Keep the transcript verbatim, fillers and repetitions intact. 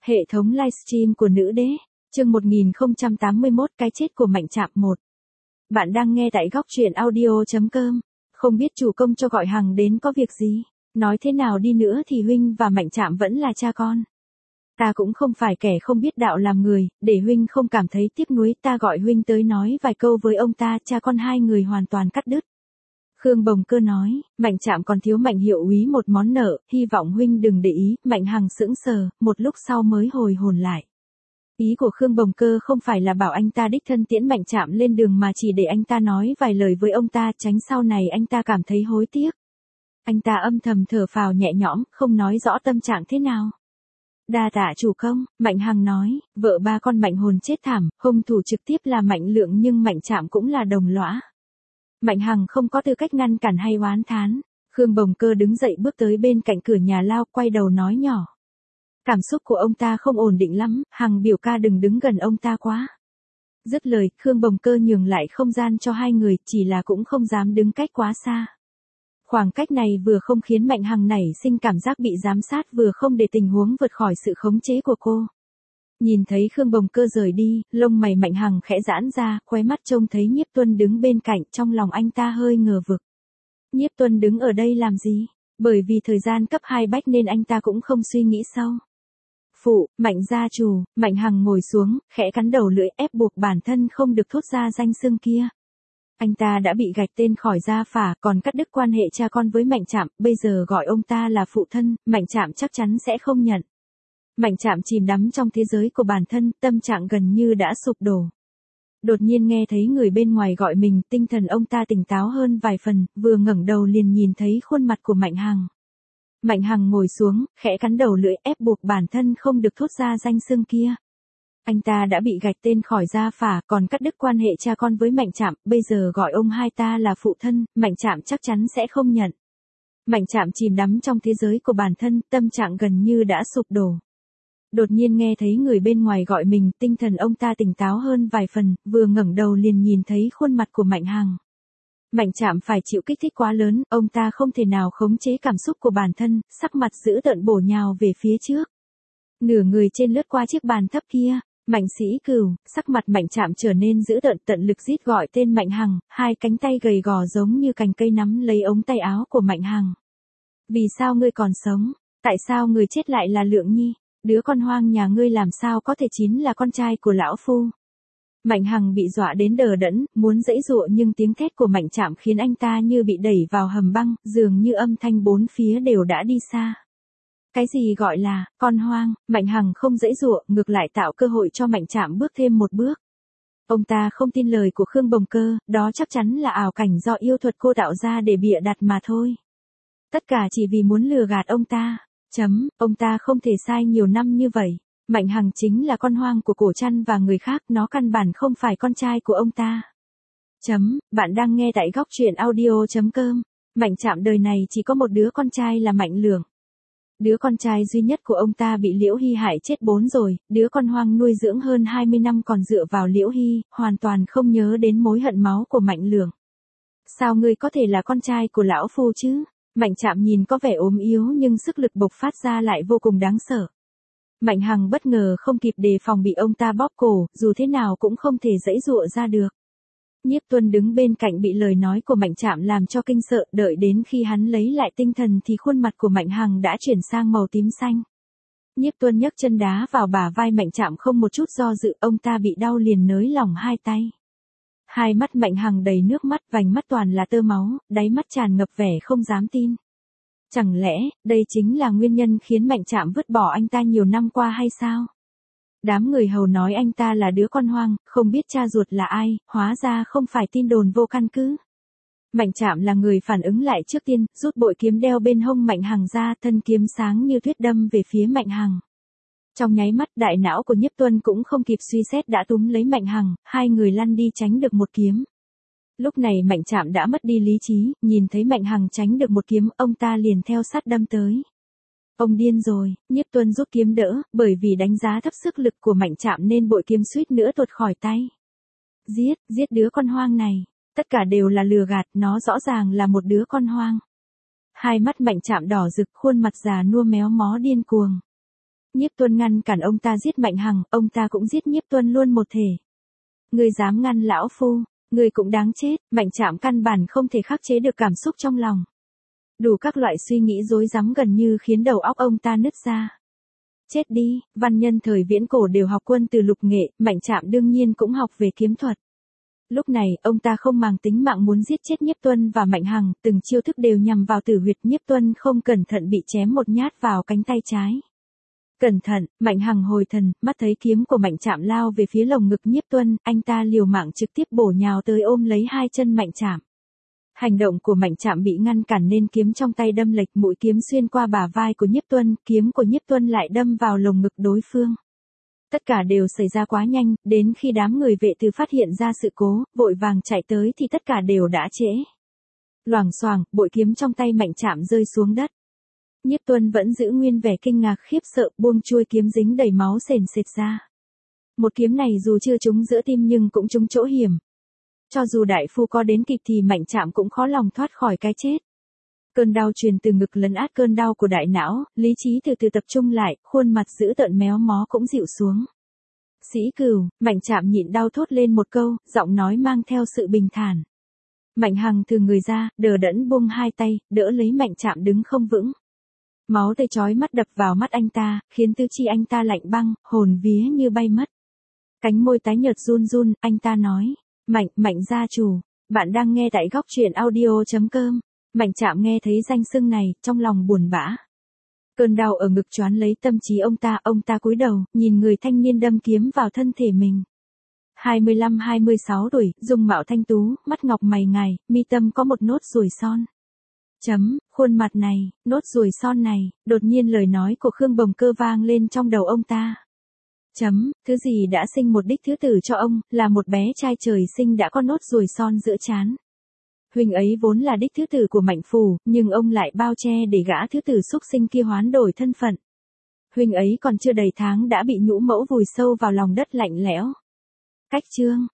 Hệ thống livestream của nữ đế, chương một nghìn không trăm tám mươi mốt cái chết của Mạnh Trạm một. Bạn đang nghe tại góc truyện audio chấm com. Không biết chủ công cho gọi Hằng đến có việc gì? Nói thế nào đi nữa thì huynh và Mạnh Trạm vẫn là cha con. Ta cũng không phải kẻ không biết đạo làm người, để huynh không cảm thấy tiếc nuối, ta gọi huynh tới nói vài câu với ông ta, cha con hai người hoàn toàn cắt đứt. Khương Bồng Cơ nói, Mạnh Trạm còn thiếu Mạnh hiệu úy một món nợ, hy vọng huynh đừng để ý. Mạnh Hằng sững sờ, một lúc sau mới hồi hồn lại. Ý của Khương Bồng Cơ không phải là bảo anh ta đích thân tiễn Mạnh Trạm lên đường mà chỉ để anh ta nói vài lời với ông ta, tránh sau này anh ta cảm thấy hối tiếc. Anh ta âm thầm thở phào nhẹ nhõm, không nói rõ tâm trạng thế nào. Đa tạ chủ công, Mạnh Hằng nói, vợ ba con Mạnh Hồn chết thảm, hung thủ trực tiếp là Mạnh Lượng nhưng Mạnh Trạm cũng là đồng lõa. Mạnh Hằng không có tư cách ngăn cản hay oán thán. Khương Bồng Cơ đứng dậy bước tới bên cạnh cửa nhà lao, quay đầu nói nhỏ. Cảm xúc của ông ta không ổn định lắm, Hằng biểu ca đừng đứng gần ông ta quá. Dứt lời, Khương Bồng Cơ nhường lại không gian cho hai người, chỉ là cũng không dám đứng cách quá xa. Khoảng cách này vừa không khiến Mạnh Hằng nảy sinh cảm giác bị giám sát, vừa không để tình huống vượt khỏi sự khống chế của cô. Nhìn thấy Khương Bồng Cơ rời đi, lông mày Mạnh Hằng khẽ giãn ra, khóe mắt trông thấy Nhiếp Tuân đứng bên cạnh, trong lòng anh ta hơi ngờ vực. Nhiếp Tuân đứng ở đây làm gì? Bởi vì thời gian cấp hai bách nên anh ta cũng không suy nghĩ sâu. Phụ, Mạnh gia chủ, Mạnh Hằng ngồi xuống, khẽ cắn đầu lưỡi, ép buộc bản thân không được thốt ra danh xưng kia. Anh ta đã bị gạch tên khỏi gia phả, còn cắt đứt quan hệ cha con với Mạnh Trạm, bây giờ gọi ông ta là phụ thân, Mạnh Trạm chắc chắn sẽ không nhận. Mạnh Trạm chìm đắm trong thế giới của bản thân, tâm trạng gần như đã sụp đổ. Đột nhiên nghe thấy người bên ngoài gọi mình, tinh thần ông ta tỉnh táo hơn vài phần, vừa ngẩng đầu liền nhìn thấy khuôn mặt của Mạnh Hằng. Mạnh Hằng ngồi xuống, khẽ cắn đầu lưỡi, ép buộc bản thân không được thốt ra danh xưng kia. Anh ta đã bị gạch tên khỏi gia phả, còn cắt đứt quan hệ cha con với Mạnh Trạm, bây giờ gọi ông hai ta là phụ thân, Mạnh Trạm chắc chắn sẽ không nhận. Mạnh Trạm chìm đắm trong thế giới của bản thân, tâm trạng gần như đã sụp đổ. Đột nhiên nghe thấy người bên ngoài gọi mình, tinh thần ông ta tỉnh táo hơn vài phần, vừa ngẩng đầu liền nhìn thấy khuôn mặt của Mạnh Hằng. Mạnh Trạm phải chịu kích thích quá lớn, ông ta không thể nào khống chế cảm xúc của bản thân, sắc mặt dữ tợn bổ nhào về phía trước. Nửa người trên lướt qua chiếc bàn thấp kia, Mạnh Sĩ Cửu, sắc mặt Mạnh Trạm trở nên dữ tợn, tận lực rít gọi tên Mạnh Hằng, hai cánh tay gầy gò giống như cành cây nắm lấy ống tay áo của Mạnh Hằng. Vì sao ngươi còn sống? Tại sao người chết lại là Lượng Nhi? Đứa con hoang nhà ngươi làm sao có thể chính là con trai của lão phu? Mạnh Hằng bị dọa đến đờ đẫn, muốn giãy giụa nhưng tiếng thét của Mạnh Trạm khiến anh ta như bị đẩy vào hầm băng, dường như âm thanh bốn phía đều đã đi xa. Cái gì gọi là con hoang? Mạnh Hằng không giãy giụa, ngược lại tạo cơ hội cho Mạnh Trạm bước thêm một bước. Ông ta không tin lời của Khương Bồng Cơ, đó chắc chắn là ảo cảnh do yêu thuật cô tạo ra để bịa đặt mà thôi. Tất cả chỉ vì muốn lừa gạt ông ta. Chấm, ông ta không thể sai nhiều năm như vậy. Mạnh Hằng chính là con hoang của Cổ Trăn và người khác, nó căn bản không phải con trai của ông ta. Chấm, bạn đang nghe tại góc truyện audio chấm com. Mạnh Trạm đời này chỉ có một đứa con trai là Mạnh Lượng. Đứa con trai duy nhất của ông ta bị Liễu Hy hại chết bốn rồi, đứa con hoang nuôi dưỡng hơn hai mươi năm còn dựa vào Liễu Hy, hoàn toàn không nhớ đến mối hận máu của Mạnh Lượng. Sao ngươi có thể là con trai của lão phu chứ? Mạnh Trạm nhìn có vẻ ốm yếu nhưng sức lực bộc phát ra lại vô cùng đáng sợ. Mạnh Hằng bất ngờ không kịp đề phòng bị ông ta bóp cổ, dù thế nào cũng không thể giãy giụa ra được. Nhiếp Tuân đứng bên cạnh bị lời nói của Mạnh Trạm làm cho kinh sợ, đợi đến khi hắn lấy lại tinh thần thì khuôn mặt của Mạnh Hằng đã chuyển sang màu tím xanh. Nhiếp Tuân nhấc chân đá vào bả vai Mạnh Trạm không một chút do dự, ông ta bị đau liền nới lỏng hai tay. Hai mắt Mạnh Hằng đầy nước mắt, vành mắt toàn là tơ máu, đáy mắt tràn ngập vẻ không dám tin. Chẳng lẽ, đây chính là nguyên nhân khiến Mạnh Trạm vứt bỏ anh ta nhiều năm qua hay sao? Đám người hầu nói anh ta là đứa con hoang, không biết cha ruột là ai, hóa ra không phải tin đồn vô căn cứ. Mạnh Trạm là người phản ứng lại trước tiên, rút bội kiếm đeo bên hông Mạnh Hằng ra, thân kiếm sáng như tuyết đâm về phía Mạnh Hằng. Trong nháy mắt đại não của Nhiếp Tuân cũng không kịp suy xét đã túm lấy Mạnh Hằng, hai người lăn đi tránh được một kiếm. Lúc này Mạnh Trạm đã mất đi lý trí, nhìn thấy Mạnh Hằng tránh được một kiếm, ông ta liền theo sát đâm tới. Ông điên rồi, Nhiếp Tuân rút kiếm đỡ, bởi vì đánh giá thấp sức lực của Mạnh Trạm nên bội kiếm suýt nữa tuột khỏi tay. Giết, giết đứa con hoang này, tất cả đều là lừa gạt, nó rõ ràng là một đứa con hoang. Hai mắt Mạnh Trạm đỏ rực, khuôn mặt già nua méo mó điên cuồng. Nhiếp Tuân ngăn cản ông ta giết Mạnh Hằng, ông ta cũng giết Nhiếp Tuân luôn một thể. Ngươi dám ngăn lão phu, ngươi cũng đáng chết. Mạnh Trạm căn bản không thể khắc chế được cảm xúc trong lòng. Đủ các loại suy nghĩ rối rắm gần như khiến đầu óc ông ta nứt ra. Chết đi, văn nhân thời viễn cổ đều học quân từ lục nghệ, Mạnh Trạm đương nhiên cũng học về kiếm thuật. Lúc này, ông ta không màng tính mạng muốn giết chết Nhiếp Tuân và Mạnh Hằng, từng chiêu thức đều nhằm vào tử huyệt. Nhiếp Tuân không cẩn thận bị chém một nhát vào cánh tay trái. Cẩn thận, Mạnh Hằng hồi thần, mắt thấy kiếm của Mạnh Trạm lao về phía lồng ngực Nhiếp Tuân, anh ta liều mạng trực tiếp bổ nhào tới ôm lấy hai chân Mạnh Trạm. Hành động của Mạnh Trạm bị ngăn cản nên kiếm trong tay đâm lệch, mũi kiếm xuyên qua bả vai của Nhiếp Tuân, kiếm của Nhiếp Tuân lại đâm vào lồng ngực đối phương. Tất cả đều xảy ra quá nhanh, đến khi đám người vệ từ phát hiện ra sự cố, vội vàng chạy tới thì tất cả đều đã trễ. Loảng xoảng, bội kiếm trong tay Mạnh Trạm rơi xuống đất. Nhiếp Tuân vẫn giữ nguyên vẻ kinh ngạc khiếp sợ, buông chuôi kiếm dính đầy máu sền sệt ra. Một kiếm này dù chưa trúng giữa tim nhưng cũng trúng chỗ hiểm. Cho dù đại phu có đến kịp thì Mạnh Trạm cũng khó lòng thoát khỏi cái chết. Cơn đau truyền từ ngực lấn át cơn đau của đại não, lý trí từ từ tập trung lại, khuôn mặt dữ tợn méo mó cũng dịu xuống. Sĩ Cửu, Mạnh Trạm nhịn đau thốt lên một câu, giọng nói mang theo sự bình thản. Mạnh Hằng từ người ra, đờ đẫn buông hai tay, đỡ lấy Mạnh Trạm đứng không vững. Máu tươi chói mắt đập vào mắt anh ta, khiến tứ chi anh ta lạnh băng, hồn vía như bay mất. Cánh môi tái nhợt run run, anh ta nói, Mạnh, Mạnh gia chủ, bạn đang nghe tại góc truyện audio chấm com. Mạnh Trạm nghe thấy danh xưng này, trong lòng buồn bã. Cơn đau ở ngực choán lấy tâm trí ông ta, ông ta cúi đầu, nhìn người thanh niên đâm kiếm vào thân thể mình. hai mươi lăm hai mươi sáu tuổi, dung mạo thanh tú, mắt ngọc mày ngài, mi tâm có một nốt ruồi son. Chấm, khuôn mặt này, nốt ruồi son này, đột nhiên lời nói của Khương Bồng Cơ vang lên trong đầu ông ta. Chấm, thứ gì đã sinh một đích thứ tử cho ông, là một bé trai trời sinh đã có nốt ruồi son giữa trán. Huynh ấy vốn là đích thứ tử của Mạnh Phủ, nhưng ông lại bao che để gã thứ tử xúc sinh kia hoán đổi thân phận. Huynh ấy còn chưa đầy tháng đã bị nhũ mẫu vùi sâu vào lòng đất lạnh lẽo. Cách chương,